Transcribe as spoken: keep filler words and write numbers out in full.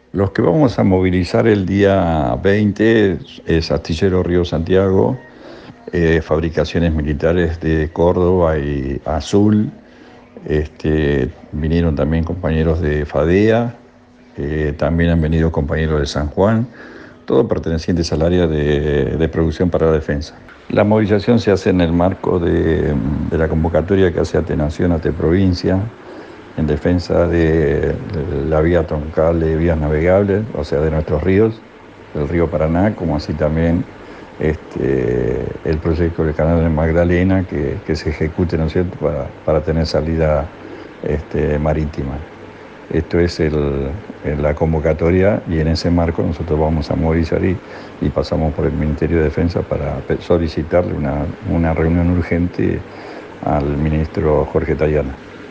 Los que vamos a movilizar el día veinte es Astillero Río Santiago, eh, Fabricaciones Militares de Córdoba y Azul. Este, vinieron también compañeros de FADEA, eh, también han venido compañeros de San Juan, todos pertenecientes al área de, de producción para la defensa. La movilización se hace en el marco de, de la convocatoria que hace Atenación Ate Provincia en defensa de, de la vía troncal de vías navegables, o sea, de nuestros ríos, del río Paraná, como así también este, el proyecto del Canal de Magdalena, que, que se ejecute, ¿no es cierto?, para, para tener salida este, marítima. Esto es el, la convocatoria y en ese marco nosotros vamos a movilizar y, y pasamos por el Ministerio de Defensa para solicitarle una, una reunión urgente al ministro Jorge Tayana.